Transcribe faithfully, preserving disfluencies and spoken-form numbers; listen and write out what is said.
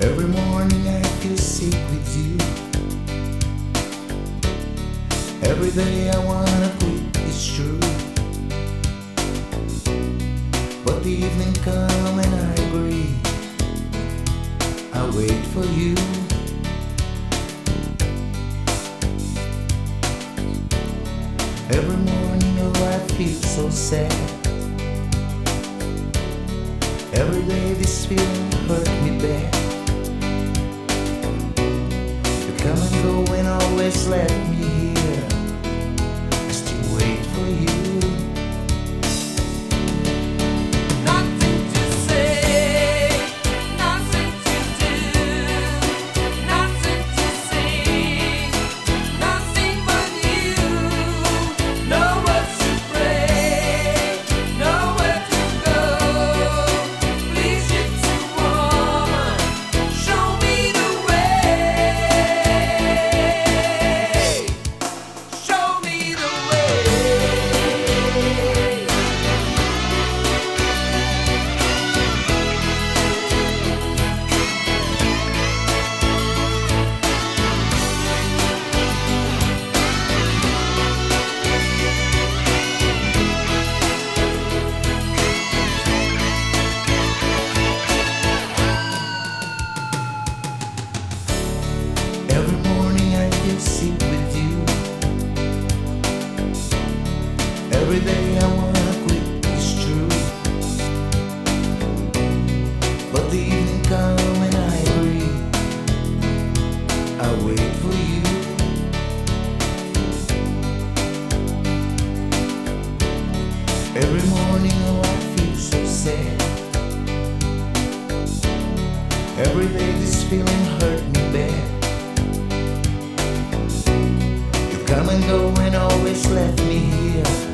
Every morning I feel sick with you. Every day I wanna quit, it's true. But the evening come and I agree. I wait for you. Every morning oh I feel so sad. Every day this feeling hurt me bad. You come and go and always let me here. I still wait for you. Every morning I feel sick with you. Every day I wanna quit, it's true. But the evening come and I agree. I wait for you. Every morning oh I feel so sad. Every day this feeling hurt me bad. Come and go and always let me here.